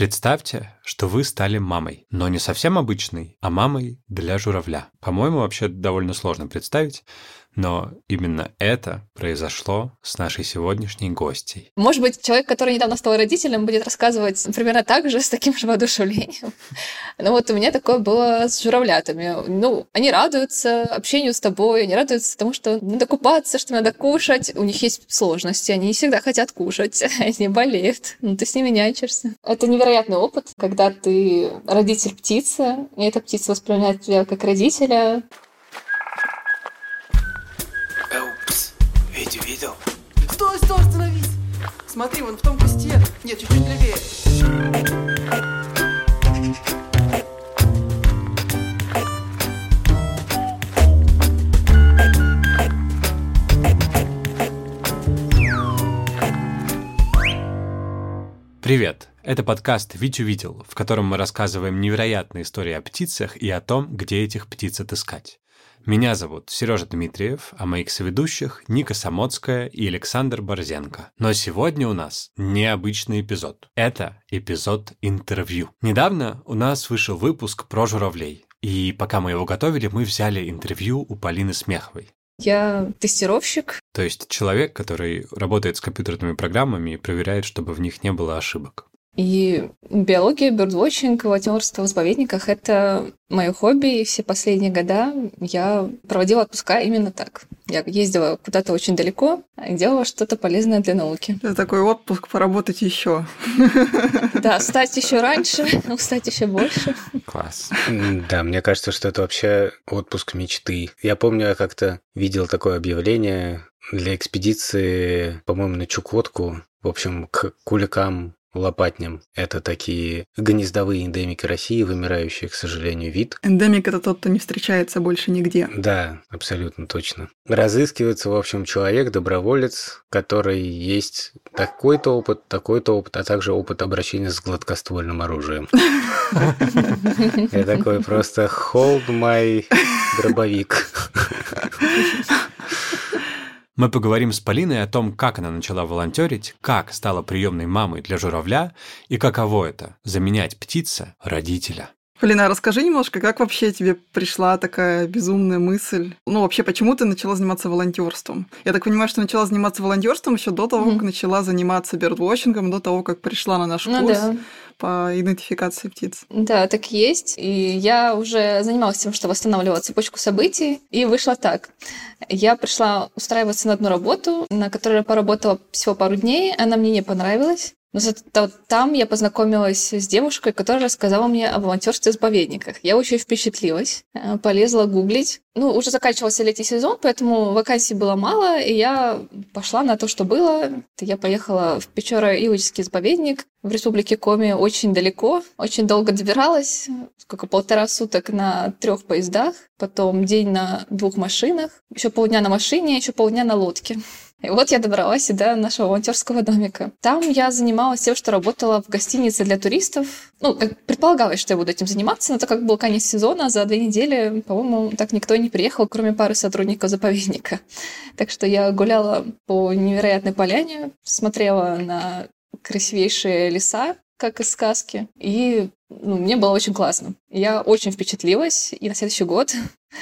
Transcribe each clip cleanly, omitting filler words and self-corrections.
Представьте, что вы стали мамой, но не совсем обычной, а мамой для журавля. По-моему, вообще довольно сложно представить, но именно это произошло с нашей сегодняшней гостьей. Может быть, человек, который недавно стал родителем, будет рассказывать примерно так же, с таким же воодушевлением. Но вот у меня такое было с журавлятами. Они радуются общению с тобой, они радуются тому, что надо купаться, что надо кушать. У них есть сложности, они не всегда хотят кушать, они болеют, но ты с ними нянчишься. Это невероятный опыт, когда ты родитель птицы, и эта птица воспринимает тебя как родителя. Упс, Витю видел? Стой, остановись! Смотри, вон в том кусте. Нет, чуть-чуть левее. Привет! Это подкаст «Витю видел», в котором мы рассказываем невероятные истории о птицах и о том, где этих птиц отыскать. Меня зовут Сережа Дмитриев, а моих соведущих Ника Самоцкая и Александр Борзенко. Но сегодня у нас необычный эпизод. Это эпизод интервью. Недавно у нас вышел выпуск про журавлей, и пока мы его готовили, мы взяли интервью у Полины Смеховой. Я тестировщик. То есть человек, который работает с компьютерными программами и проверяет, чтобы в них не было ошибок. И биология, бёрдвотчинг, волонтёрство в заповедниках — это мое хобби, и все последние года я проводила отпуска именно так. Я ездила куда-то очень далеко и делала что-то полезное для науки. Это такой отпуск поработать еще. Да, встать еще раньше, устать еще больше. Класс. Да, мне кажется, что это вообще отпуск мечты. Я помню, я как-то видел такое объявление для экспедиции, по-моему, на Чукотку, в общем, к куликам, лопатням. Это такие гнездовые эндемики России, вымирающие, к сожалению, вид. Эндемик — это тот, кто не встречается больше нигде. Да, абсолютно точно. Разыскивается, в общем, человек, доброволец, который есть такой-то опыт, а также опыт обращения с гладкоствольным оружием. Я такой просто hold my дробовик. Мы поговорим с Полиной о том, как она начала волонтерить, как стала приемной мамой для журавля и каково это – заменять птице родителя. Полина, расскажи немножко, как вообще тебе пришла такая безумная мысль? Вообще, почему ты начала заниматься волонтерством? Я так понимаю, что начала заниматься волонтерством еще до того, как начала заниматься бёрдвотчингом, до того, как пришла на наш курс по идентификации птиц. Да, так и есть. И я уже занималась тем, что восстанавливала цепочку событий, и вышло так. Я пришла устраиваться на одну работу, на которой я поработала всего пару дней, она мне не понравилась. Но зато там я познакомилась с девушкой, которая рассказала мне о волонтерстве в заповедниках. Я очень впечатлилась, полезла гуглить. Уже заканчивался летний сезон, поэтому вакансий было мало, и я пошла на то, что было. Я поехала в Печора-Илочский заповедник в республике Коми очень далеко, очень долго добиралась, 1,5 суток на 3 поездах, потом день на 2 машинах, еще полдня на машине, еще полдня на лодке. И вот я добралась до нашего волонтерского домика. Там я занималась тем, что работала в гостинице для туристов. Как предполагалось, что я буду этим заниматься, но так как был конец сезона, за 2 недели, по-моему, так никто и не приехал, кроме пары сотрудников заповедника. Так что я гуляла по невероятной поляне, смотрела на красивейшие леса, как из сказки, и мне было очень классно. Я очень впечатлилась, и на следующий год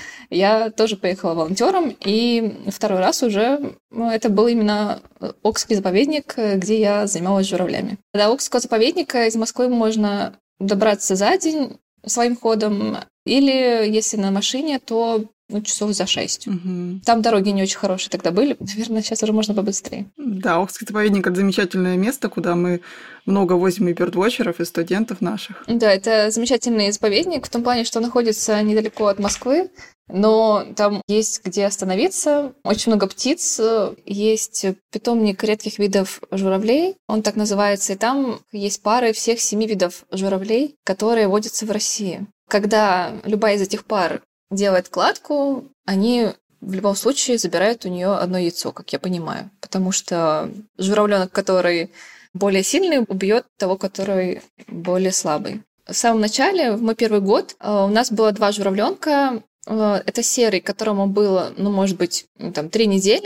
я тоже поехала волонтером, и 2-й раз уже это был именно Окский заповедник, где я занималась журавлями. До Окского заповедника из Москвы можно добраться за день своим ходом, или если на машине, то часов за 6. Угу. Там дороги не очень хорошие тогда были. Наверное, сейчас уже можно побыстрее. Да, Окский заповедник — это замечательное место, куда мы много возим и бёрдвотчеров, и студентов наших. Да, это замечательный заповедник в том плане, что находится недалеко от Москвы, но там есть где остановиться. Очень много птиц. Есть питомник редких видов журавлей, он так называется, и там есть пары всех 7 видов журавлей, которые водятся в России. Когда любая из этих пар делает кладку, они в любом случае забирают у нее одно яйцо, как я понимаю. Потому что журавленок, который более сильный, убьет того, который более слабый. В самом начале, в мой первый год, у нас было 2 журавленка. Это серый, которому было, может быть, 3 недели,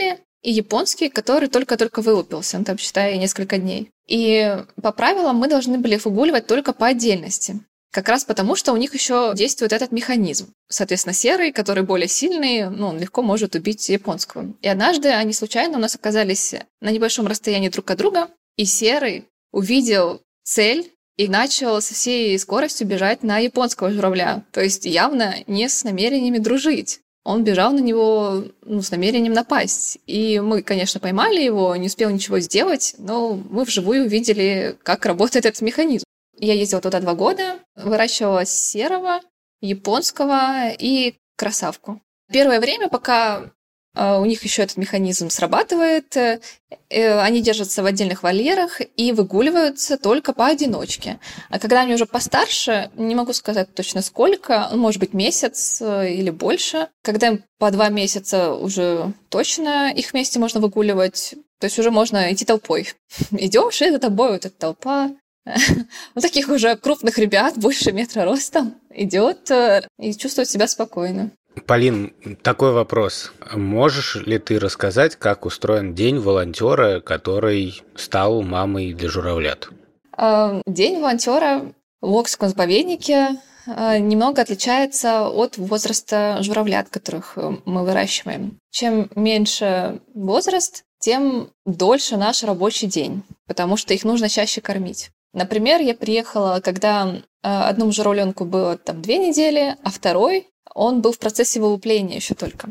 и японский, который только-только вылупился, там, считай, несколько дней. И по правилам мы должны были их выгуливать только по отдельности. Как раз потому, что у них еще действует этот механизм. Соответственно, серый, который более сильный, он легко может убить японского. И однажды они случайно у нас оказались на небольшом расстоянии друг от друга, и серый увидел цель и начал со всей скоростью бежать на японского журавля. То есть явно не с намерениями дружить. Он бежал на него с намерением напасть. И мы, конечно, поймали его, не успел ничего сделать, но мы вживую увидели, как работает этот механизм. Я ездила туда 2 года, выращивала серого, японского и красавку. Первое время, пока у них еще этот механизм срабатывает, они держатся в отдельных вольерах и выгуливаются только поодиночке. А когда они уже постарше, не могу сказать точно сколько, может быть, месяц или больше, когда им по 2 месяца уже точно их вместе можно выгуливать, то есть уже можно идти толпой. Идешь, и за тобой вот эта толпа. Таких уже крупных ребят, больше метра ростом, идет и чувствует себя спокойно. Полин, такой вопрос. Можешь ли ты рассказать, как устроен день волонтера, который стал мамой для журавлят? День волонтера в Окском заповеднике немного отличается от возраста журавлят, которых мы выращиваем. Чем меньше возраст, тем дольше наш рабочий день, потому что их нужно чаще кормить. Например, я приехала, когда одному журавленку было 2 недели, а второй, он был в процессе вылупления еще только.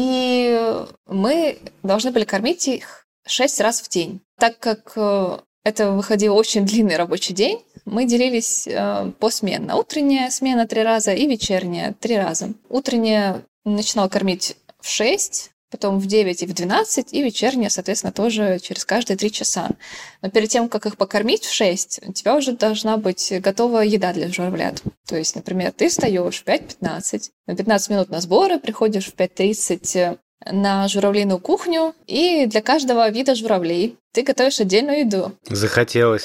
И мы должны были кормить их 6 раз в день. Так как это выходил очень длинный рабочий день, мы делились посменно. Утренняя смена 3 раза и вечерняя 3 раза. Утренняя начинала кормить в 6, потом в 9 и в 12, и вечерняя, соответственно, тоже через каждые 3 часа. Но перед тем, как их покормить в 6, у тебя уже должна быть готова еда для журавлят. То есть, например, ты встаешь в 5:15, на 15 минут на сборы, приходишь в 5:30 на журавлиную кухню, и для каждого вида журавлей ты готовишь отдельную еду. Захотелось.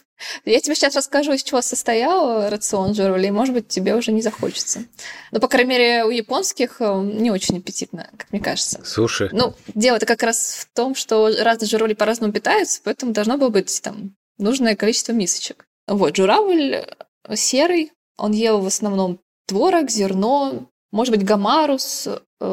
Я тебе сейчас расскажу, из чего состоял рацион журавлей. Может быть, тебе уже не захочется. Но, по крайней мере, у японских не очень аппетитно, как мне кажется. Суши. Дело-то как раз в том, что разные журавли по-разному питаются, поэтому должно было быть нужное количество мисочек. Журавль серый, он ел в основном творог, зерно, может быть, гамарус,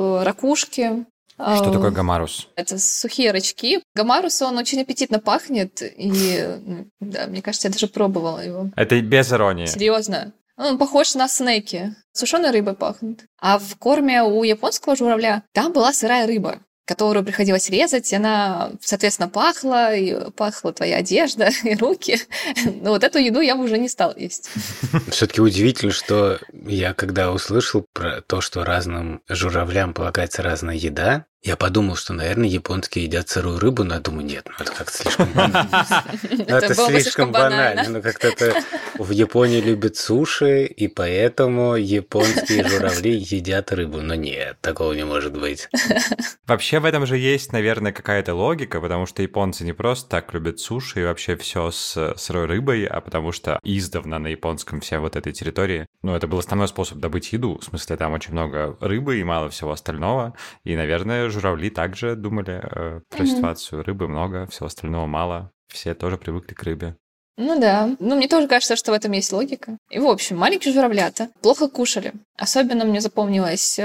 ракушки. Что такое гамарус? Это сухие рачки. Гамарус, он очень аппетитно пахнет, и, да, мне кажется, я даже пробовала его. Это без иронии. Серьезно. Он похож на снеки. Сушеной рыбой пахнет. А в корме у японского журавля там была сырая рыба, которую приходилось резать, и она, соответственно, пахла, и пахла твоя одежда и руки. Но вот эту еду я бы уже не стала есть. Все-таки удивительно, что я, когда услышал про то, что разным журавлям полагается разная еда, я подумал, что, наверное, японские едят сырую рыбу, но я думаю, нет, это как-то слишком банально. Это слишком банально. Но как-то это в Японии любят суши, и поэтому японские журавли едят рыбу. Но нет, такого не может быть. Вообще в этом же есть, наверное, какая-то логика, потому что японцы не просто так любят суши и вообще все с сырой рыбой, а потому что издавна на японском вся вот этой территории, это был основной способ добыть еду. В смысле, там очень много рыбы и мало всего остального. И, наверное, журавли также думали про ситуацию. Рыбы много, всего остального мало. Все тоже привыкли к рыбе. Да. Мне тоже кажется, что в этом есть логика. И, в общем, маленькие журавлята плохо кушали. Особенно мне запомнилась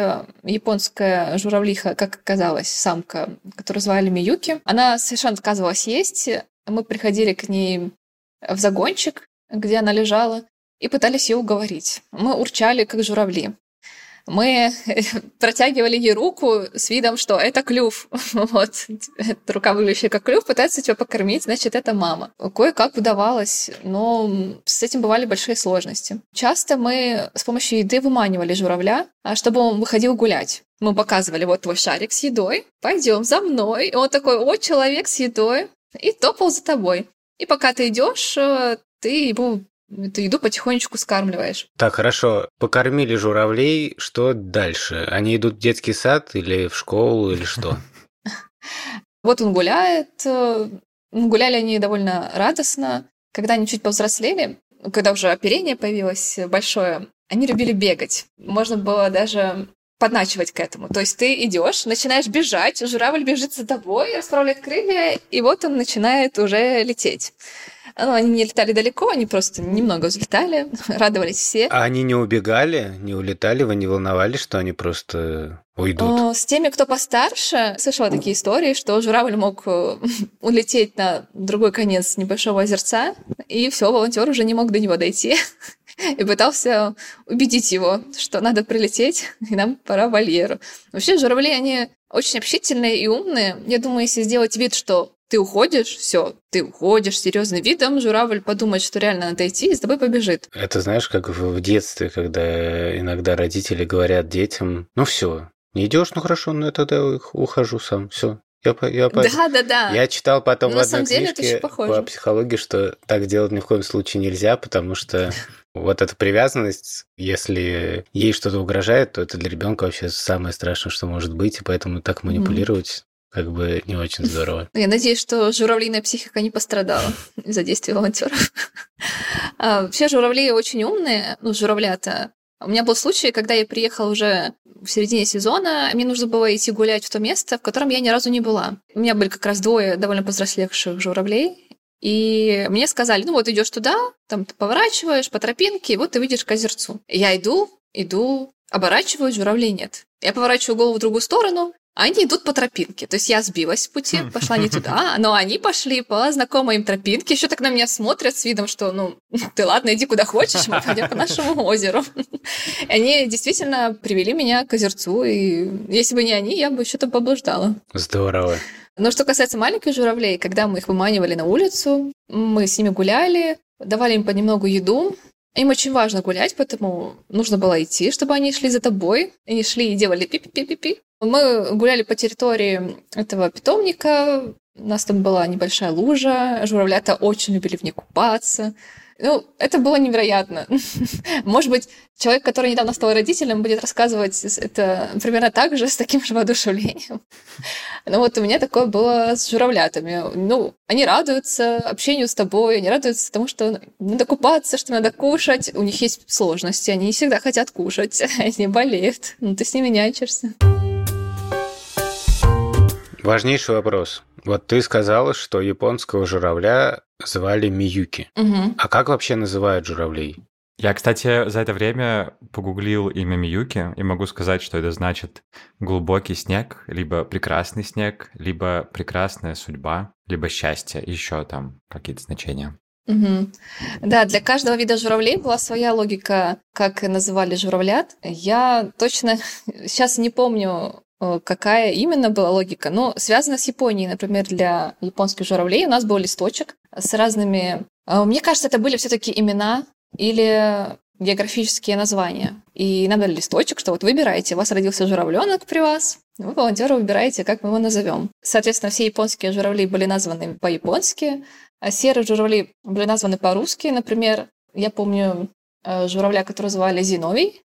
японская журавлиха, как оказалось, самка, которую звали Миюки. Она совершенно отказывалась есть. Мы приходили к ней в загончик, где она лежала, и пытались ее уговорить. Мы урчали, как журавли. Мы протягивали ей руку с видом, что это клюв. Эта рука, выглядящая как клюв, пытается тебя покормить, значит, это мама. Кое-как удавалось, но с этим бывали большие сложности. Часто мы с помощью еды выманивали журавля, чтобы он выходил гулять. Мы показывали, вот твой шарик с едой, пойдем за мной. И он такой, человек с едой, и топал за тобой. И пока ты идешь, ты его эту еду потихонечку скармливаешь. Так, хорошо. Покормили журавлей, что дальше? Они идут в детский сад или в школу, или что? Вот он гуляет. Гуляли они довольно радостно. Когда они чуть повзрослели, когда уже оперение появилось большое, они любили бегать. Можно было даже подначивать к этому. То есть ты идешь, начинаешь бежать, журавль бежит за тобой, расправляет крылья, и вот он начинает уже лететь. Ну, они не летали далеко, они просто немного взлетали, радовались все. А они не убегали, не улетали, вы не волновались, что они просто уйдут? С теми, кто постарше, слышала такие истории, что журавль мог улететь на другой конец небольшого озерца, и все, волонтер уже не мог до него дойти. И пытался убедить его, что надо прилететь, и нам пора в вольеру. Вообще, журавли, они очень общительные и умные. Я думаю, если сделать вид, что ты уходишь, все, ты уходишь серьезным видом, журавль подумает, что реально надо идти, и с тобой побежит. Это знаешь, как в детстве, когда иногда родители говорят детям, ну все, не идешь, ну хорошо, ну я тогда ухожу сам, все. Да. Я читал потом в одной книжке по психологии, что так делать ни в коем случае нельзя, потому что вот эта привязанность, если ей что-то угрожает, то это для ребенка вообще самое страшное, что может быть, и поэтому так манипулировать как бы не очень здорово. Я надеюсь, что журавлиная психика не пострадала из-за действий волонтеров. Вообще журавли очень умные, ну, журавлята. У меня был случай, когда я приехала уже в середине сезона, мне нужно было идти гулять в то место, в котором я ни разу не была. У меня были как раз 2 довольно повзрослевших журавлей, и мне сказали, ну вот идешь туда, там ты поворачиваешь по тропинке, и вот ты выйдешь к озерцу. Я иду, оборачиваюсь, журавлей нет. Я поворачиваю голову в другую сторону, а они идут по тропинке. То есть я сбилась с пути, пошла не туда, но они пошли по знакомой им тропинке, еще так на меня смотрят с видом, что, ну, ты ладно, иди куда хочешь, мы пойдем по нашему озеру. И они действительно привели меня к озерцу, и если бы не они, я бы еще там поблуждала. Здорово. Но что касается маленьких журавлей, когда мы их выманивали на улицу, мы с ними гуляли, давали им понемногу еду. Им очень важно гулять, поэтому нужно было идти, чтобы они шли за тобой. Они шли и делали пи-пи-пи-пи-пи. Мы гуляли по территории этого питомника. У нас там была небольшая лужа. Журавлята очень любили в ней купаться. Ну, это было невероятно. Может быть, человек, который недавно стал родителем, будет рассказывать это примерно так же, с таким же воодушевлением. Но вот у меня такое было с журавлятами. Ну, они радуются общению с тобой, они радуются тому, что надо купаться, что надо кушать. У них есть сложности, они не всегда хотят кушать, они болеют. Ну, ты с ними нянчишься. Важнейший вопрос. Вот ты сказала, что японского журавля звали Миюки. Угу. А как вообще называют журавлей? Я, кстати, за это время погуглил имя Миюки и могу сказать, что это значит глубокий снег, либо прекрасный снег, либо прекрасная судьба, либо счастье, еще там какие-то значения. Угу. Да, для каждого вида журавлей была своя логика, как называли журавлят. Я точно сейчас не помню, какая именно была логика, но связана с Японией. Например, для японских журавлей у нас был листочек с разными... Мне кажется, это были все-таки имена или географические названия. И нам дали листочек, что вот выбирайте, у вас родился журавленок при вас, вы, волонтеры, выбираете, как мы его назовем. Соответственно, все японские журавли были названы по-японски, а серые журавли были названы по-русски. Например, я помню журавля, которого звали Зиновий,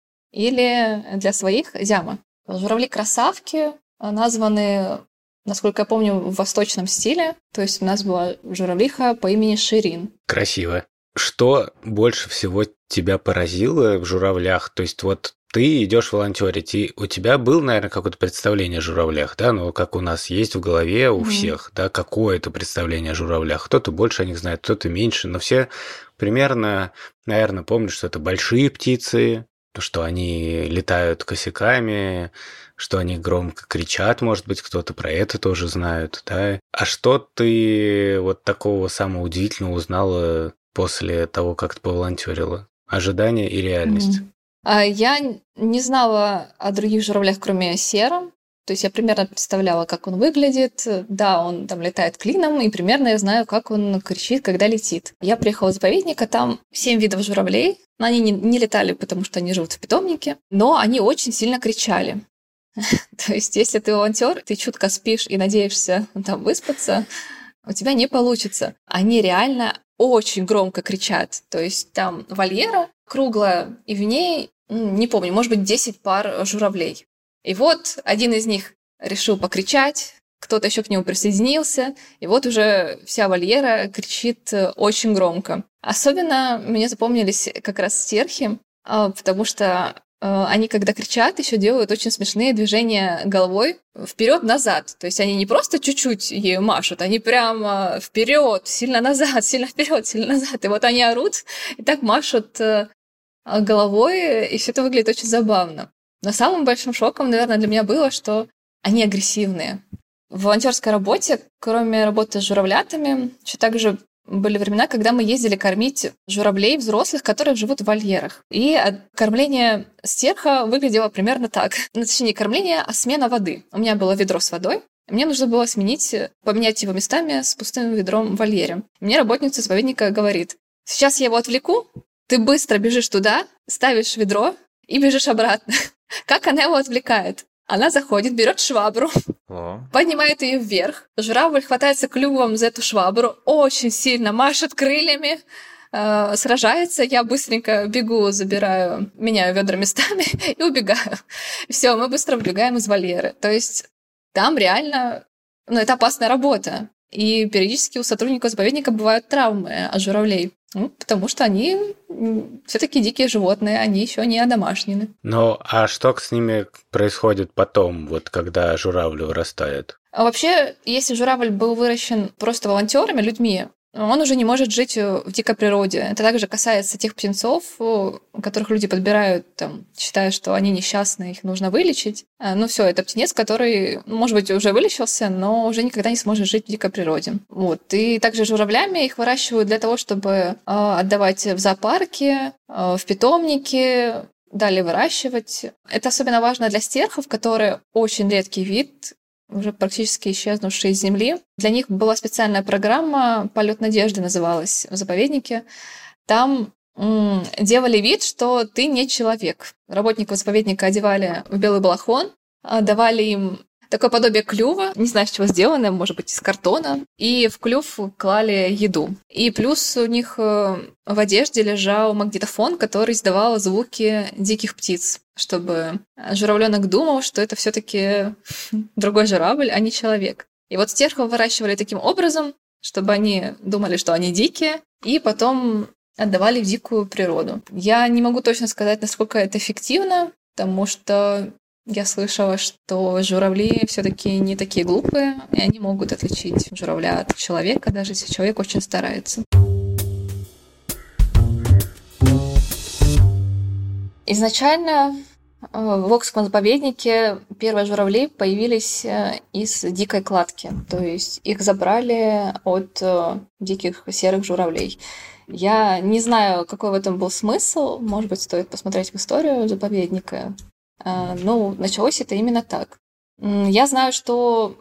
или для своих Зяма. Журавли-красавки названы, насколько я помню, в восточном стиле. То есть у нас была журавлиха по имени Ширин. Красиво. Что больше всего тебя поразило в журавлях? То есть вот ты идешь волонтерить, и у тебя было, наверное, какое-то представление о журавлях, да? Ну, как у нас есть в голове у всех, да, какое-то представление о журавлях. Кто-то больше о них знает, кто-то меньше, но все примерно, наверное, помнят, что это большие птицы, что они летают косяками, что они громко кричат, может быть, кто-то про это тоже знает, да? А что ты вот такого самого удивительного узнала после того, как ты поволонтерила? Ожидания и реальность. Я не знала о других журавлях, кроме сером. То есть я примерно представляла, как он выглядит. Да, он там летает клином, и примерно я знаю, как он кричит, когда летит. Я приехала в заповедник, а там 7 видов журавлей. Они не летали, потому что они живут в питомнике, но они очень сильно кричали. То есть если ты волонтер, ты чутко спишь и надеешься там выспаться, у тебя не получится. Они реально очень громко кричат. То есть там вольера круглая, и в ней, не помню, может быть, 10 пар журавлей. И вот один из них решил покричать, кто-то еще к нему присоединился, и вот уже вся вольера кричит очень громко. Особенно мне запомнились как раз стерхи, потому что они, когда кричат, еще делают очень смешные движения головой вперед-назад. То есть они не просто чуть-чуть ею машут, они прямо вперед, сильно назад, сильно вперед, сильно назад. И вот они орут и так машут головой, и все это выглядит очень забавно. Но самым большим шоком, наверное, для меня было, что они агрессивные. В волонтерской работе, кроме работы с журавлятами, еще также были времена, когда мы ездили кормить журавлей взрослых, которые живут в вольерах. И кормление стерха выглядело примерно так. Ну, точнее, не кормление, а смена воды. У меня было ведро с водой. Мне нужно было поменять его местами с пустым ведром в вольере. Мне работница заповедника говорит: сейчас я его отвлеку, ты быстро бежишь туда, ставишь ведро и бежишь обратно. Как она его отвлекает? Она заходит, берет швабру, поднимает ее вверх. Журавль хватается клювом за эту швабру, очень сильно машет крыльями, сражается. Я быстренько бегу, меняю ведра местами и убегаю. Все, мы быстро убегаем из вольера. То есть там реально, это опасная работа. И периодически у сотрудников заповедника бывают травмы от журавлей. Потому что они все-таки дикие животные, они еще не одомашнены. Ну, а что с ними происходит потом, вот когда журавль вырастает? А вообще, если журавль был выращен просто волонтерами, людьми, он уже не может жить в дикой природе. Это также касается тех птенцов, которых люди подбирают, считая, что они несчастны, их нужно вылечить. Ну все, это птенец, который, может быть, уже вылечился, но уже никогда не сможет жить в дикой природе. Вот. И также журавлями их выращивают для того, чтобы отдавать в зоопарки, в питомники, далее выращивать. Это особенно важно для стерхов, которые очень редкий вид, уже практически исчезнувшие из Земли. Для них была специальная программа «Полет надежды» называлась в заповеднике. Там делали вид, что ты не человек. Работников заповедника одевали в белый балахон, давали им такое подобие клюва, не знаю, с чего сделано, может быть, из картона, и в клюв клали еду. И плюс у них в одежде лежал магнитофон, который издавал звуки диких птиц, чтобы журавленок думал, что это все-таки другой журавль, а не человек. И вот стерхов выращивали таким образом, чтобы они думали, что они дикие, и потом отдавали в дикую природу. Я не могу точно сказать, насколько это эффективно, потому что я слышала, что журавли все-таки не такие глупые, и они могут отличить журавля от человека, даже если человек очень старается. Изначально в Окском заповеднике первые журавли появились из дикой кладки, то есть их забрали от диких серых журавлей. Я не знаю, какой в этом был смысл, может быть, стоит посмотреть в историю заповедника. Началось это именно так. Я знаю, что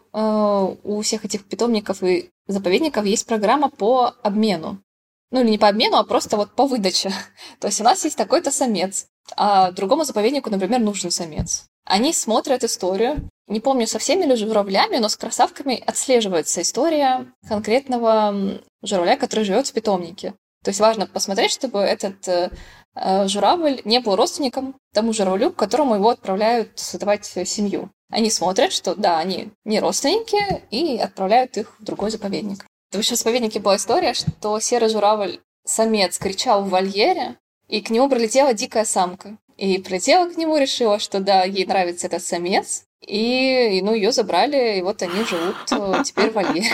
у всех этих питомников и заповедников есть программа по обмену. Или не по обмену, а просто вот по выдаче. То есть у нас есть такой-то самец, а другому заповеднику, например, нужен самец. Они смотрят историю. Не помню, со всеми ли журавлями, но с красавками отслеживается история конкретного журавля, который живет в питомнике. То есть важно посмотреть, чтобы этот журавль не был родственником тому журавлю, к которому его отправляют создавать семью. Они смотрят, что да, они не родственники, и отправляют их в другой заповедник. В общем, в заповеднике была история, что серый журавль, самец, кричал в вольере, и к нему прилетела дикая самка. И прилетела к нему, решила, что да, ей нравится этот самец, и ее забрали, и вот они живут теперь в вольере.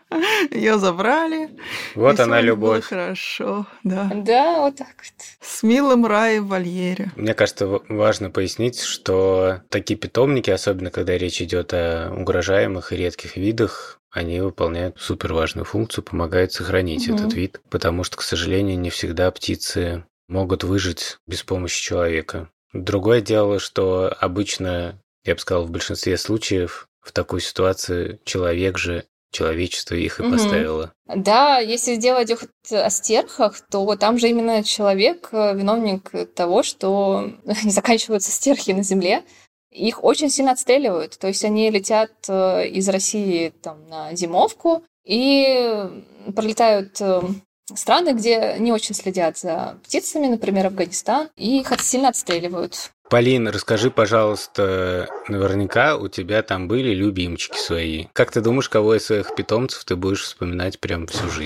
Ее забрали. Вот она любовь. Хорошо, да. Да, вот так вот. С милым раем в вольере. Мне кажется, важно пояснить, что такие питомники, особенно когда речь идет о угрожаемых и редких видах, они выполняют суперважную функцию, помогают сохранить этот вид, потому что, к сожалению, не всегда птицы могут выжить без помощи человека. Другое дело, что обычно, я бы сказал, в большинстве случаев в такой ситуации человечество их и поставило. Да, если делать о стерхах, то там же именно человек виновник того, что не заканчиваются стерхи на Земле. Их очень сильно отстреливают. То есть они летят из России на зимовку и пролетают страны, где не очень следят за птицами, например, Афганистан, и их сильно отстреливают. Полин, расскажи, пожалуйста, наверняка у тебя там были любимчики свои. Как ты думаешь, кого из своих питомцев ты будешь вспоминать прям всю жизнь?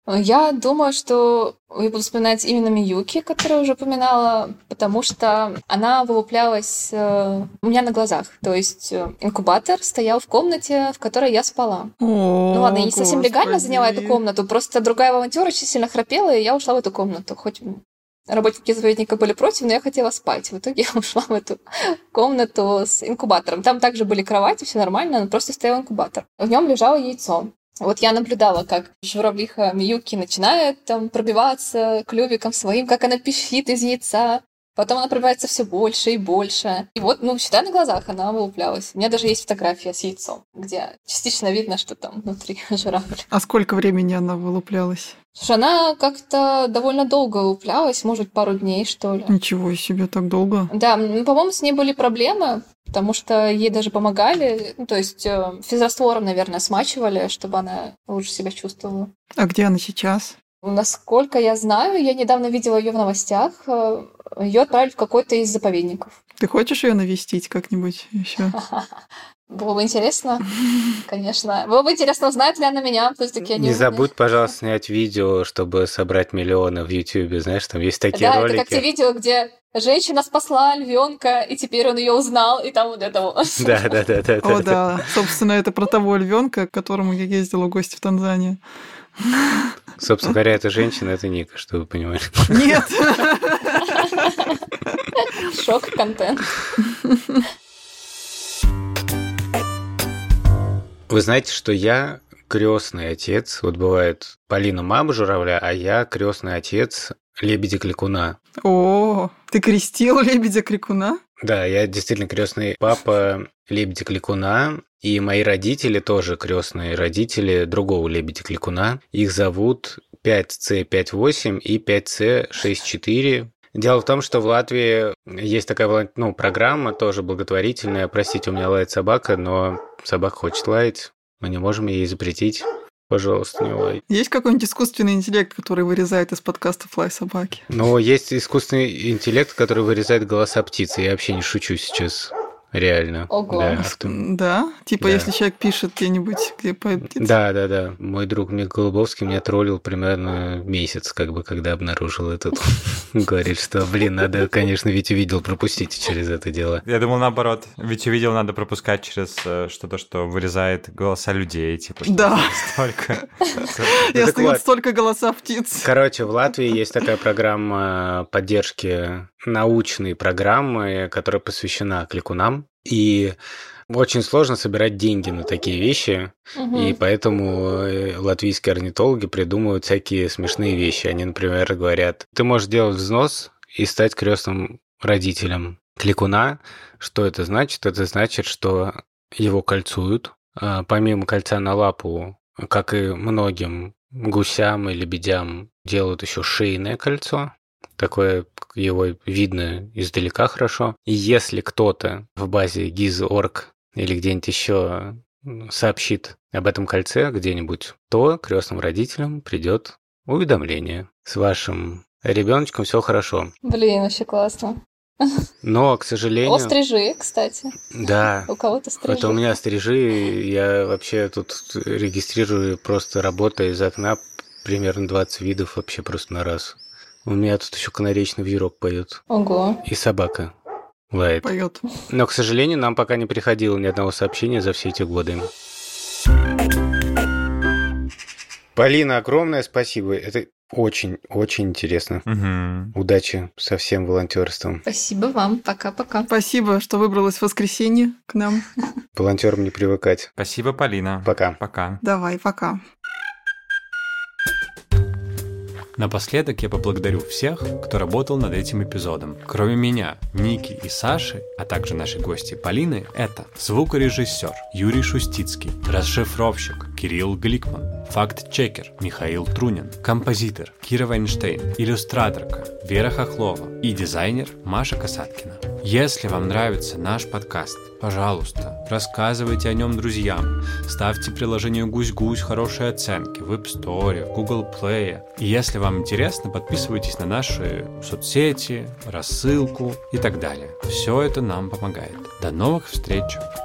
Я думаю, что я буду вспоминать именно Миюки, которую уже упоминала, потому что она вылуплялась у меня на глазах. То есть инкубатор стоял в комнате, в которой я спала. Ну ладно, я не совсем легально заняла эту комнату, просто другая волонтер очень сильно храпела, и я ушла в эту комнату. Хоть работники заповедника были против, но я хотела спать. В итоге я ушла в эту комнату с инкубатором. Там также были кровати, все нормально, но просто стоял инкубатор. В нем лежало яйцо. Вот я наблюдала, как журавлиха Миюки начинает там пробиваться клювиком своим, как она пищит из яйца. Потом она пробивается все больше и больше. И вот, считай, на глазах она вылуплялась. У меня даже есть фотография с яйцом, где частично видно, что там внутри журавль. А сколько времени она вылуплялась? Слушай, она как-то довольно долго вылуплялась, может, пару дней, что ли. Ничего себе, так долго? Да, по-моему, с ней были проблемы, потому что ей даже помогали, то есть физраствором, наверное, смачивали, чтобы она лучше себя чувствовала. А где она сейчас? Насколько я знаю, я недавно видела ее в новостях, ее отправили в какой-то из заповедников. Ты хочешь ее навестить как-нибудь еще? Было бы интересно, конечно. Было бы интересно, узнает ли она меня. Не забудь, пожалуйста, снять видео, чтобы собрать миллионы в Ютьюбе. Знаешь, там есть такие ролики. Да, это как те видео, где женщина спасла львенка, и теперь он ее узнал, и там вот это вот. Да. О, да. Собственно, это про того львенка, к которому я ездила в гости в Танзанию. Собственно говоря, эта женщина, это Ника, чтобы вы понимали. Нет. Шок-контент. Вы знаете, что я крестный отец. Вот бывает Полина мама журавля, а я крестный отец лебедя-кликуна. О, ты крестил лебедя-крикуна? Да, я действительно крестный папа лебедя-кликуна, и мои родители тоже крестные родители другого лебедя-кликуна. Их зовут 5C58 и 5C64. Дело в том, что в Латвии есть такая программа, тоже благотворительная. Простите, у меня лает собака, но собака хочет лаять. Мы не можем ей запретить. Пожалуйста, не лай. Есть какой-нибудь искусственный интеллект, который вырезает из подкастов лай собаки? Ну, есть искусственный интеллект, который вырезает голоса птиц. Я вообще не шучу сейчас. Реально. Ого. Да? Типа, да. Если человек пишет где-нибудь, где поет птица? Да. Мой друг Мик Голубовский меня троллил примерно месяц, когда обнаружил этот. Говорит, что, надо, конечно, Витю Видел пропустить через это дело. Я думал, наоборот. Витю Видел надо пропускать через что-то, что вырезает голоса людей. Типа, что да. Столько. И остаются только голоса птиц. Короче, в Латвии есть такая программа поддержки, научной программы, которая посвящена кликунам. И очень сложно собирать деньги на такие вещи, и поэтому латвийские орнитологи придумывают всякие смешные вещи. Они, например, говорят, ты можешь делать взнос и стать крестным родителем кликуна. Что это значит? Это значит, что его кольцуют. Помимо кольца на лапу, как и многим гусям и лебедям, делают еще шейное кольцо. Такое его видно издалека хорошо. И если кто-то в базе giz.org или где-нибудь еще сообщит об этом кольце где-нибудь, то крестным родителям придет уведомление. С вашим ребеночком все хорошо. Блин, вообще классно. Но, к сожалению... Стрижи, кстати. Да. У кого-то стрижи. Это у меня стрижи. Я вообще тут регистрирую, просто работая из окна, примерно 20 видов вообще просто на раз. У меня тут еще канаречный вьюрок поет. Ого. И собака лает. Поет. Но, к сожалению, нам пока не приходило ни одного сообщения за все эти годы. Полина, огромное спасибо. Это очень-очень интересно. Удачи со всем волонтерством. Спасибо вам. Пока-пока. Спасибо, что выбралась в воскресенье к нам. Волонтерам не привыкать. Спасибо, Полина. Пока. Пока. Давай, пока. Напоследок я поблагодарю всех, кто работал над этим эпизодом. Кроме меня, Ники и Саши, а также нашей гости Полины, это звукорежиссер Юрий Шустицкий, расшифровщик Кирилл Гликман, факт-чекер Михаил Трунин, композитор Кира Вайнштейн, иллюстраторка Вера Хохлова и дизайнер Маша Касаткина. Если вам нравится наш подкаст, пожалуйста, рассказывайте о нем друзьям, ставьте приложению «Гусь-Гусь» хорошие оценки в App Store, в Google Play. И если вам интересно, подписывайтесь на наши соцсети, рассылку и так далее. Все это нам помогает. До новых встреч!